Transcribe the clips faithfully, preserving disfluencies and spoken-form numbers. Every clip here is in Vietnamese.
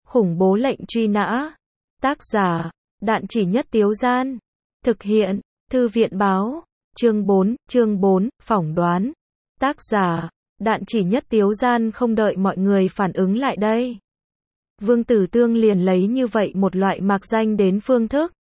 Khủng bố lệnh truy nã. Tác giả, Đạn Chỉ Nhất Tiếu Gian. Thực hiện, Thư viện Báo. Chương bốn, chương bốn, phỏng đoán. Tác giả, Đạn Chỉ Nhất Tiếu Gian. Không đợi mọi người phản ứng lại đây, Vương Tử Tương liền lấy như vậy một loại mạc danh đến phương thức.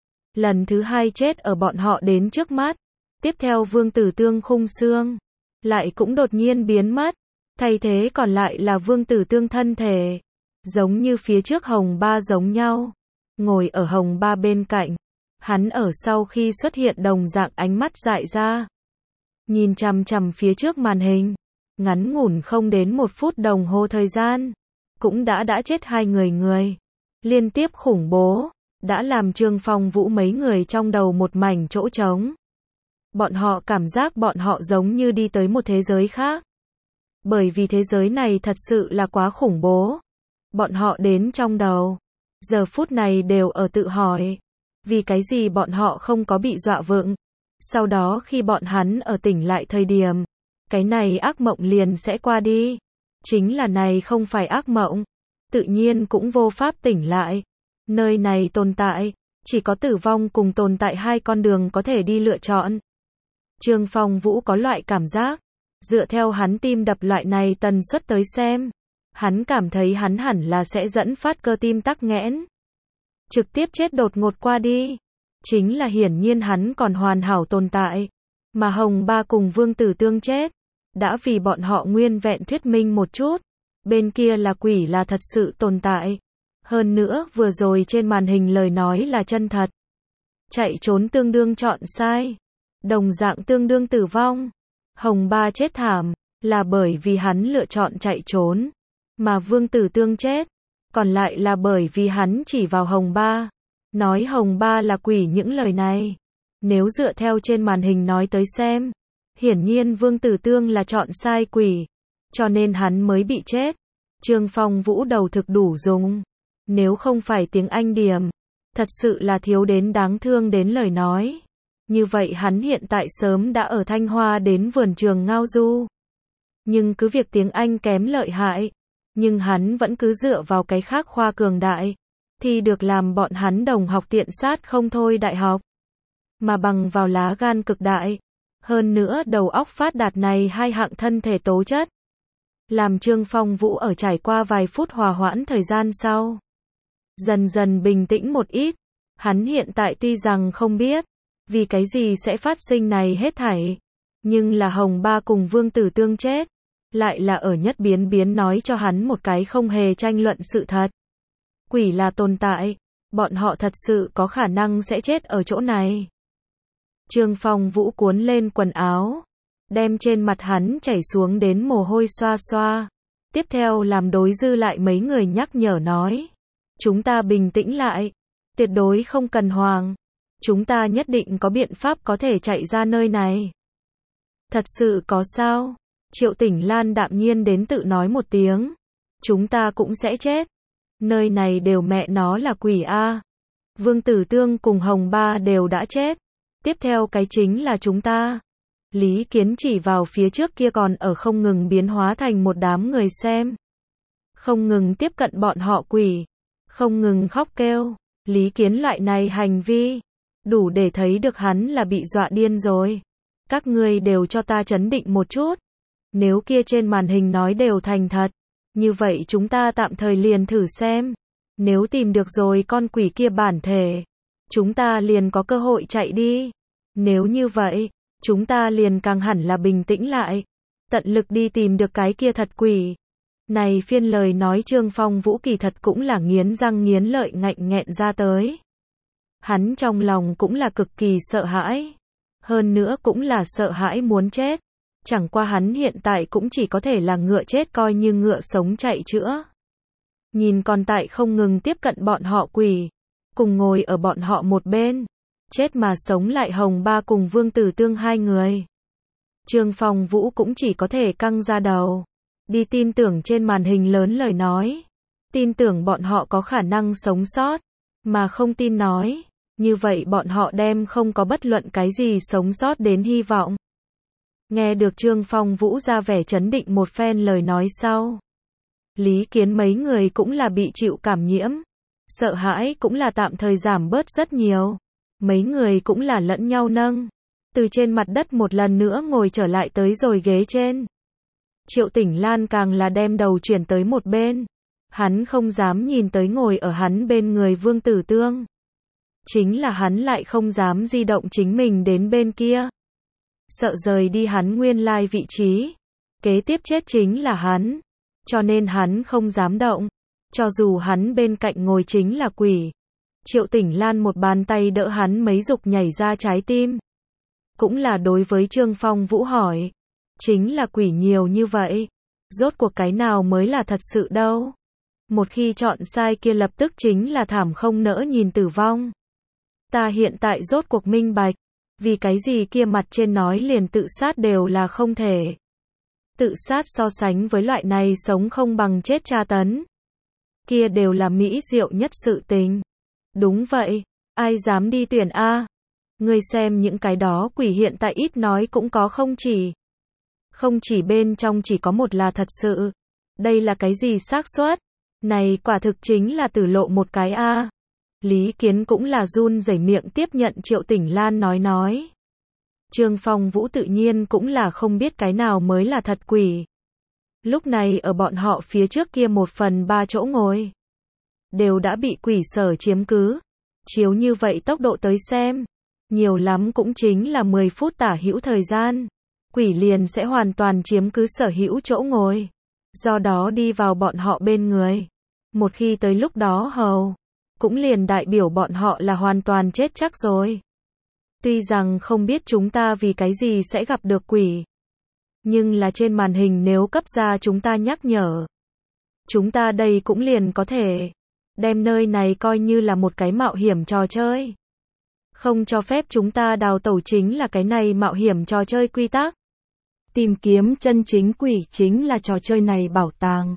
Lần thứ hai chết ở bọn họ đến trước mắt. Tiếp theo Vương Tử Tương khung xương lại cũng đột nhiên biến mất, thay thế còn lại là Vương Tử Tương thân thể, giống như phía trước Hồng Ba giống nhau, ngồi ở Hồng Ba bên cạnh. Hắn ở sau khi xuất hiện đồng dạng ánh mắt dại ra, nhìn chằm chằm phía trước màn hình. Ngắn ngủn không đến một phút đồng hồ thời gian, cũng đã đã chết hai người người. Liên tiếp khủng bố, đã làm Trương Phong Vũ mấy người trong đầu một mảnh chỗ trống. Bọn họ cảm giác bọn họ giống như đi tới một thế giới khác. Bởi vì thế giới này thật sự là quá khủng bố. Bọn họ đến trong đầu, giờ phút này đều ở tự hỏi, vì cái gì bọn họ không có bị dọa vựng. Sau đó khi bọn hắn ở tỉnh lại thời điểm, cái này ác mộng liền sẽ qua đi. Chính là này không phải ác mộng, tự nhiên cũng vô pháp tỉnh lại. Nơi này tồn tại, chỉ có tử vong cùng tồn tại hai con đường có thể đi lựa chọn. Trương Phong Vũ có loại cảm giác, dựa theo hắn tim đập loại này tần suất tới xem, hắn cảm thấy hắn hẳn là sẽ dẫn phát cơ tim tắc nghẽn, trực tiếp chết đột ngột qua đi. Chính là hiển nhiên hắn còn hoàn hảo tồn tại, mà Hồng Ba cùng Vương Tử Tương chết, đã vì bọn họ nguyên vẹn thuyết minh một chút, bên kia là quỷ là thật sự tồn tại. Hơn nữa vừa rồi trên màn hình lời nói là chân thật. Chạy trốn tương đương chọn sai, đồng dạng tương đương tử vong. Hồng Ba chết thảm, là bởi vì hắn lựa chọn chạy trốn, mà Vương Tử Tương chết, còn lại là bởi vì hắn chỉ vào Hồng Ba, nói Hồng Ba là quỷ những lời này. Nếu dựa theo trên màn hình nói tới xem, hiển nhiên Vương Tử Tương là chọn sai quỷ, cho nên hắn mới bị chết. Trương Phong Vũ đầu thực đủ dùng. Nếu không phải tiếng Anh điểm, thật sự là thiếu đến đáng thương đến lời nói. Như vậy hắn hiện tại sớm đã ở Thanh Hoa đến vườn trường ngao du. Nhưng cứ việc tiếng Anh kém lợi hại, nhưng hắn vẫn cứ dựa vào cái khác khoa cường đại, thì được làm bọn hắn đồng học tiện sát không thôi đại học. Mà bằng vào lá gan cực đại, hơn nữa đầu óc phát đạt này hai hạng thân thể tố chất, làm Trương Phong Vũ ở trải qua vài phút hòa hoãn thời gian sau, dần dần bình tĩnh một ít. Hắn hiện tại tuy rằng không biết vì cái gì sẽ phát sinh này hết thảy, nhưng là Hồng Ba cùng Vương Tử Tương chết, lại là ở nhất biến biến nói cho hắn một cái không hề tranh luận sự thật. Quỷ là tồn tại, bọn họ thật sự có khả năng sẽ chết ở chỗ này. Trương Phong Vũ cuốn lên quần áo, đem trên mặt hắn chảy xuống đến mồ hôi xoa xoa. Tiếp theo làm đối dư lại mấy người nhắc nhở nói, chúng ta bình tĩnh lại, tuyệt đối không cần hoảng, chúng ta nhất định có biện pháp có thể chạy ra nơi này. Thật sự có sao? Triệu Tỉnh Lan đạm nhiên đến tự nói một tiếng, chúng ta cũng sẽ chết. Nơi này đều mẹ nó là quỷ a. Vương Tử Tương cùng Hồng Ba đều đã chết, tiếp theo cái chính là chúng ta. Lý Kiến chỉ vào phía trước kia còn ở không ngừng biến hóa thành một đám người xem, không ngừng tiếp cận bọn họ quỷ, không ngừng khóc kêu. Lý Kiến loại này hành vi, đủ để thấy được hắn là bị dọa điên rồi. Các ngươi đều cho ta trấn định một chút. Nếu kia trên màn hình nói đều thành thật, như vậy chúng ta tạm thời liền thử xem. Nếu tìm được rồi con quỷ kia bản thể, chúng ta liền có cơ hội chạy đi. Nếu như vậy, chúng ta liền càng hẳn là bình tĩnh lại, tận lực đi tìm được cái kia thật quỷ. Này phiên lời nói Trương Phong Vũ kỳ thật cũng là nghiến răng nghiến lợi ngạnh nghẹn ra tới. Hắn trong lòng cũng là cực kỳ sợ hãi, hơn nữa cũng là sợ hãi muốn chết. Chẳng qua hắn hiện tại cũng chỉ có thể là ngựa chết coi như ngựa sống chạy chữa. Nhìn còn tại không ngừng tiếp cận bọn họ quỷ, cùng ngồi ở bọn họ một bên, chết mà sống lại Hồng Ba cùng Vương Tử Tương hai người. Trương Phong Vũ cũng chỉ có thể căng ra đầu, đi tin tưởng trên màn hình lớn lời nói, tin tưởng bọn họ có khả năng sống sót, mà không tin nói, như vậy bọn họ đem không có bất luận cái gì sống sót đến hy vọng. Nghe được Trương Phong Vũ ra vẻ chấn định một phen lời nói sau, Lý Kiến mấy người cũng là bị chịu cảm nhiễm. Sợ hãi cũng là tạm thời giảm bớt rất nhiều. Mấy người cũng là lẫn nhau nâng. Từ trên mặt đất một lần nữa ngồi trở lại tới rồi ghế trên. Triệu Tỉnh Lan càng là đem đầu chuyển tới một bên. Hắn không dám nhìn tới ngồi ở hắn bên người Vương Tử Tương. Chính là hắn lại không dám di động chính mình đến bên kia. Sợ rời đi hắn nguyên lai vị trí. Kế tiếp chết chính là hắn. Cho nên hắn không dám động. Cho dù hắn bên cạnh ngồi chính là quỷ. Triệu Tỉnh Lan một bàn tay đỡ hắn mấy dục nhảy ra trái tim. Cũng là đối với Trương Phong Vũ hỏi. Chính là quỷ nhiều như vậy. Rốt cuộc cái nào mới là thật sự đâu. Một khi chọn sai kia lập tức chính là thảm không nỡ nhìn tử vong. Ta hiện tại rốt cuộc minh bạch. Vì cái gì kia mặt trên nói liền tự sát đều là không thể. Tự sát so sánh với loại này sống không bằng chết tra tấn. Kia đều là mỹ diệu nhất sự tình. Đúng vậy, ai dám đi tuyển A. Ngươi xem những cái đó quỷ hiện tại ít nói cũng có không chỉ. Không chỉ bên trong chỉ có một là thật sự. Đây là cái gì xác suất? Này quả thực chính là tử lộ một cái A. Lý Kiến cũng là run rẩy miệng tiếp nhận Triệu Tỉnh Lan nói nói. Trương Phong Vũ tự nhiên cũng là không biết cái nào mới là thật quỷ. Lúc này ở bọn họ phía trước kia một phần ba chỗ ngồi. Đều đã bị quỷ sở chiếm cứ. Chiếu như vậy tốc độ tới xem. Nhiều lắm cũng chính là mười phút tả hữu thời gian. Quỷ liền sẽ hoàn toàn chiếm cứ sở hữu chỗ ngồi. Do đó đi vào bọn họ bên người. Một khi tới lúc đó hầu. Cũng liền đại biểu bọn họ là hoàn toàn chết chắc rồi. Tuy rằng không biết chúng ta vì cái gì sẽ gặp được quỷ. Nhưng là trên màn hình nếu cấp ra chúng ta nhắc nhở. Chúng ta đây cũng liền có thể. Đem nơi này coi như là một cái mạo hiểm trò chơi. Không cho phép chúng ta đào tẩu chính là cái này mạo hiểm trò chơi quy tắc. Tìm kiếm chân chính quỷ chính là trò chơi này bảo tàng.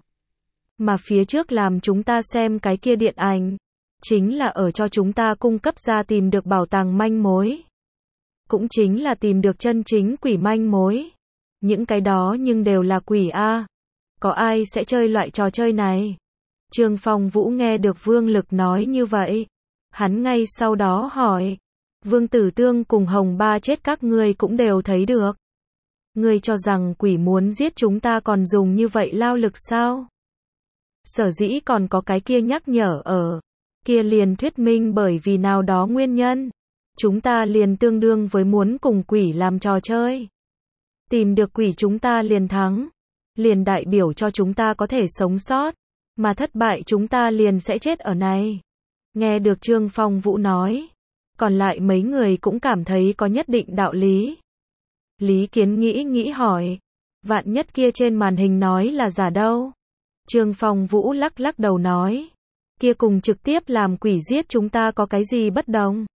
Mà phía trước làm chúng ta xem cái kia điện ảnh. Chính là ở cho chúng ta cung cấp ra tìm được bảo tàng manh mối. Cũng chính là tìm được chân chính quỷ manh mối. Những cái đó nhưng đều là quỷ A. Có ai sẽ chơi loại trò chơi này? Trương Phong Vũ nghe được Vương Lực nói như vậy. Hắn ngay sau đó hỏi. Vương Tử Tương cùng Hồng Ba chết các ngươi cũng đều thấy được. Ngươi cho rằng quỷ muốn giết chúng ta còn dùng như vậy lao lực sao? Sở dĩ còn có cái kia nhắc nhở ở. Kia liền thuyết minh bởi vì nào đó nguyên nhân. Chúng ta liền tương đương với muốn cùng quỷ làm trò chơi. Tìm được quỷ chúng ta liền thắng. Liền đại biểu cho chúng ta có thể sống sót. Mà thất bại chúng ta liền sẽ chết ở này. Nghe được Trương Phong Vũ nói. Còn lại mấy người cũng cảm thấy có nhất định đạo lý. Lý Kiến nghĩ nghĩ hỏi. Vạn nhất kia trên màn hình nói là giả đâu. Trương Phong Vũ lắc lắc đầu nói. Kia cùng trực tiếp làm quỷ giết chúng ta có cái gì bất đồng.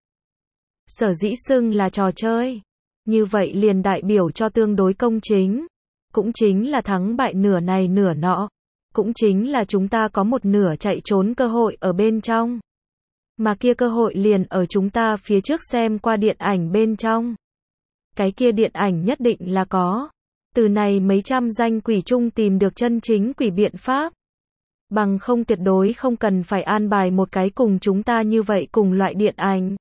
Sở dĩ xưng là trò chơi. Như vậy liền đại biểu cho tương đối công chính. Cũng chính là thắng bại nửa này nửa nọ. Cũng chính là chúng ta có một nửa chạy trốn cơ hội ở bên trong. Mà kia cơ hội liền ở chúng ta phía trước xem qua điện ảnh bên trong. Cái kia điện ảnh nhất định là có. Từ này mấy trăm danh quỷ chung tìm được chân chính quỷ biện pháp. Bằng không tuyệt đối không cần phải an bài một cái cùng chúng ta như vậy cùng loại điện ảnh.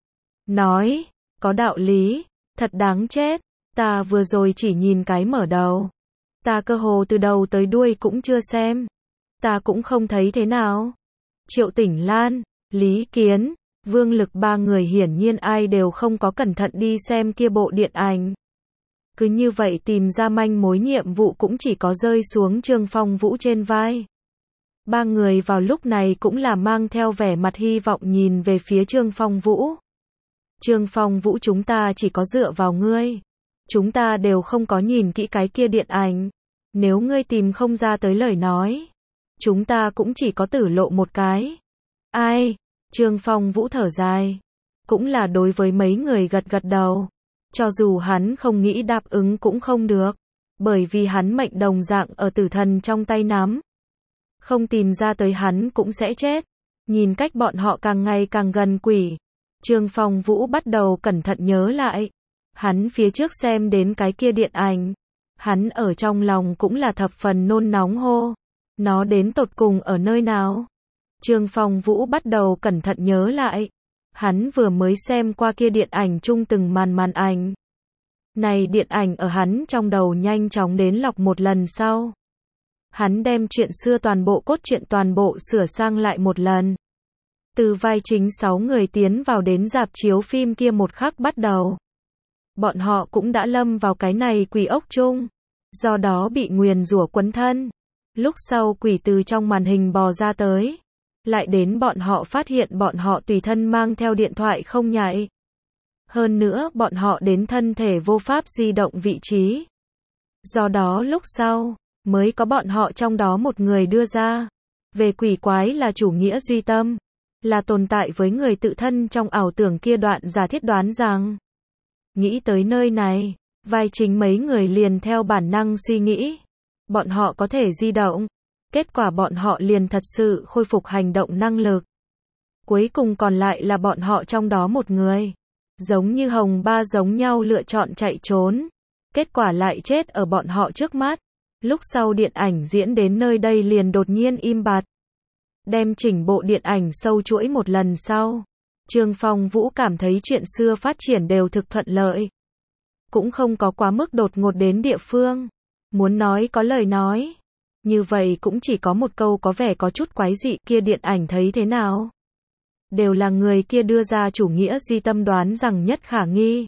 Nói, có đạo lý, thật đáng chết. Ta vừa rồi chỉ nhìn cái mở đầu. Ta cơ hồ từ đầu tới đuôi cũng chưa xem. Ta cũng không thấy thế nào. Triệu Tỉnh Lan, Lý Kiến, Vương Lực ba người hiển nhiên ai đều không có cẩn thận đi xem kia bộ điện ảnh. Cứ như vậy tìm ra manh mối nhiệm vụ cũng chỉ có rơi xuống Trương Phong Vũ trên vai. Ba người vào lúc này cũng là mang theo vẻ mặt hy vọng nhìn về phía Trương Phong Vũ. Trương Phong Vũ chúng ta chỉ có dựa vào ngươi. Chúng ta đều không có nhìn kỹ cái kia điện ảnh. Nếu ngươi tìm không ra tới lời nói. Chúng ta cũng chỉ có tử lộ một cái. Ai? Trương Phong Vũ thở dài. Cũng là đối với mấy người gật gật đầu. Cho dù hắn không nghĩ đáp ứng cũng không được. Bởi vì hắn mệnh đồng dạng ở tử thần trong tay nắm. Không tìm ra tới hắn cũng sẽ chết. Nhìn cách bọn họ càng ngày càng gần quỷ. Trương Phong Vũ bắt đầu cẩn thận nhớ lại. Hắn phía trước xem đến cái kia điện ảnh. Hắn ở trong lòng cũng là thập phần nôn nóng hô. Nó đến tột cùng ở nơi nào? Trương Phong Vũ bắt đầu cẩn thận nhớ lại. Hắn vừa mới xem qua kia điện ảnh chung từng màn màn ảnh. Này điện ảnh ở hắn trong đầu nhanh chóng đến lọc một lần sau. Hắn đem chuyện xưa toàn bộ cốt truyện toàn bộ sửa sang lại một lần. Từ vai chính sáu người tiến vào đến rạp chiếu phim kia một khắc bắt đầu. Bọn họ cũng đã lâm vào cái này quỷ ốc chung. Do đó bị nguyền rủa quấn thân. Lúc sau quỷ từ trong màn hình bò ra tới. Lại đến bọn họ phát hiện bọn họ tùy thân mang theo điện thoại không nhạy. Hơn nữa bọn họ đến thân thể vô pháp di động vị trí. Do đó lúc sau, mới có bọn họ trong đó một người đưa ra. Về quỷ quái là chủ nghĩa duy tâm. Là tồn tại với người tự thân trong ảo tưởng kia đoạn giả thiết đoán rằng. Nghĩ tới nơi này, vai chính mấy người liền theo bản năng suy nghĩ. Bọn họ có thể di động. Kết quả bọn họ liền thật sự khôi phục hành động năng lực. Cuối cùng còn lại là bọn họ trong đó một người. Giống như hồng ba giống nhau lựa chọn chạy trốn. Kết quả lại chết ở bọn họ trước mắt. Lúc sau điện ảnh diễn đến nơi đây liền đột nhiên im bặt. Đem chỉnh bộ điện ảnh sâu chuỗi một lần sau. Trương Phong Vũ cảm thấy chuyện xưa phát triển đều thực thuận lợi. Cũng không có quá mức đột ngột đến địa phương. Muốn nói có lời nói. Như vậy cũng chỉ có một câu có vẻ có chút quái dị, kia điện ảnh thấy thế nào? Đều là người kia đưa ra chủ nghĩa duy tâm đoán rằng nhất khả nghi.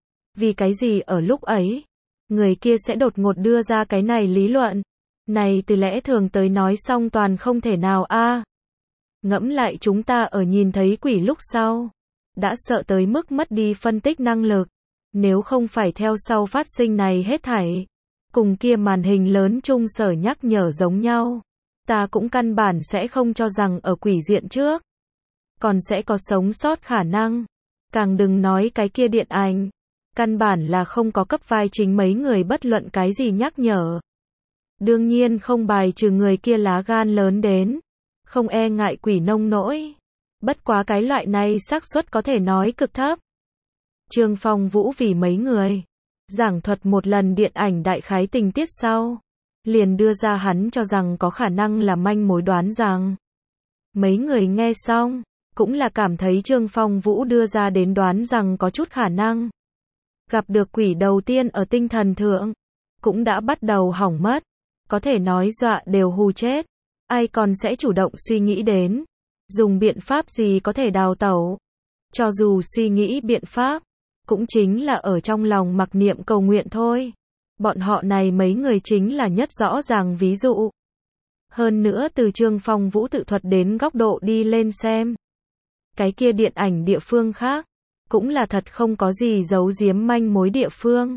Vì cái gì ở lúc ấy, người kia sẽ đột ngột đưa ra cái này lý luận? Này từ lẽ thường tới nói xong toàn không thể nào a. À. Ngẫm lại chúng ta ở nhìn thấy quỷ lúc sau, đã sợ tới mức mất đi phân tích năng lực. Nếu không phải theo sau phát sinh này hết thảy, cùng kia màn hình lớn chung sở nhắc nhở giống nhau, ta cũng căn bản sẽ không cho rằng ở quỷ diện trước còn sẽ có sống sót khả năng. Càng đừng nói cái kia điện ảnh, căn bản là không có cấp vai chính mấy người bất luận cái gì nhắc nhở. Đương nhiên không bài trừ người kia lá gan lớn đến, không e ngại quỷ nông nỗi. Bất quá cái loại này xác suất có thể nói cực thấp. Trương Phong Vũ vì mấy người giảng thuật một lần điện ảnh đại khái tình tiết sau, liền đưa ra hắn cho rằng có khả năng là manh mối đoán rằng. Mấy người nghe xong, cũng là cảm thấy Trương Phong Vũ đưa ra đến đoán rằng có chút khả năng. Gặp được quỷ đầu tiên ở tinh thần thượng, cũng đã bắt đầu hỏng mất, có thể nói dọa đều hù chết. Ai còn sẽ chủ động suy nghĩ đến, dùng biện pháp gì có thể đào tẩu. Cho dù suy nghĩ biện pháp, cũng chính là ở trong lòng mặc niệm cầu nguyện thôi. Bọn họ này mấy người chính là nhất rõ ràng ví dụ. Hơn nữa từ Trương Phong Vũ tự thuật đến góc độ đi lên xem. Cái kia điện ảnh địa phương khác, cũng là thật không có gì giấu giếm manh mối địa phương.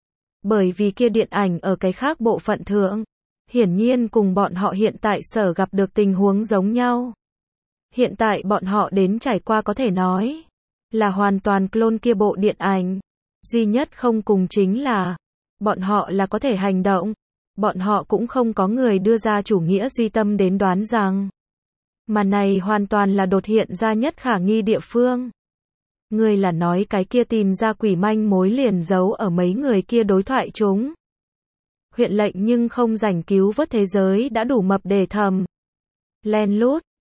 Bởi vì kia điện ảnh ở cái khác bộ phận thượng, hiển nhiên cùng bọn họ hiện tại sở gặp được tình huống giống nhau. Hiện tại bọn họ đến trải qua có thể nói là hoàn toàn clone kia bộ điện ảnh. Duy nhất không cùng chính là bọn họ là có thể hành động. Bọn họ cũng không có người đưa ra chủ nghĩa duy tâm đến đoán rằng. Mà này hoàn toàn là đột hiện ra nhất khả nghi địa phương. Người là nói cái kia tìm ra quỷ manh mối liền giấu ở mấy người kia đối thoại chúng. Huyện lệnh nhưng không rảnh cứu vớt thế giới đã đủ mập để thầm. Len lút,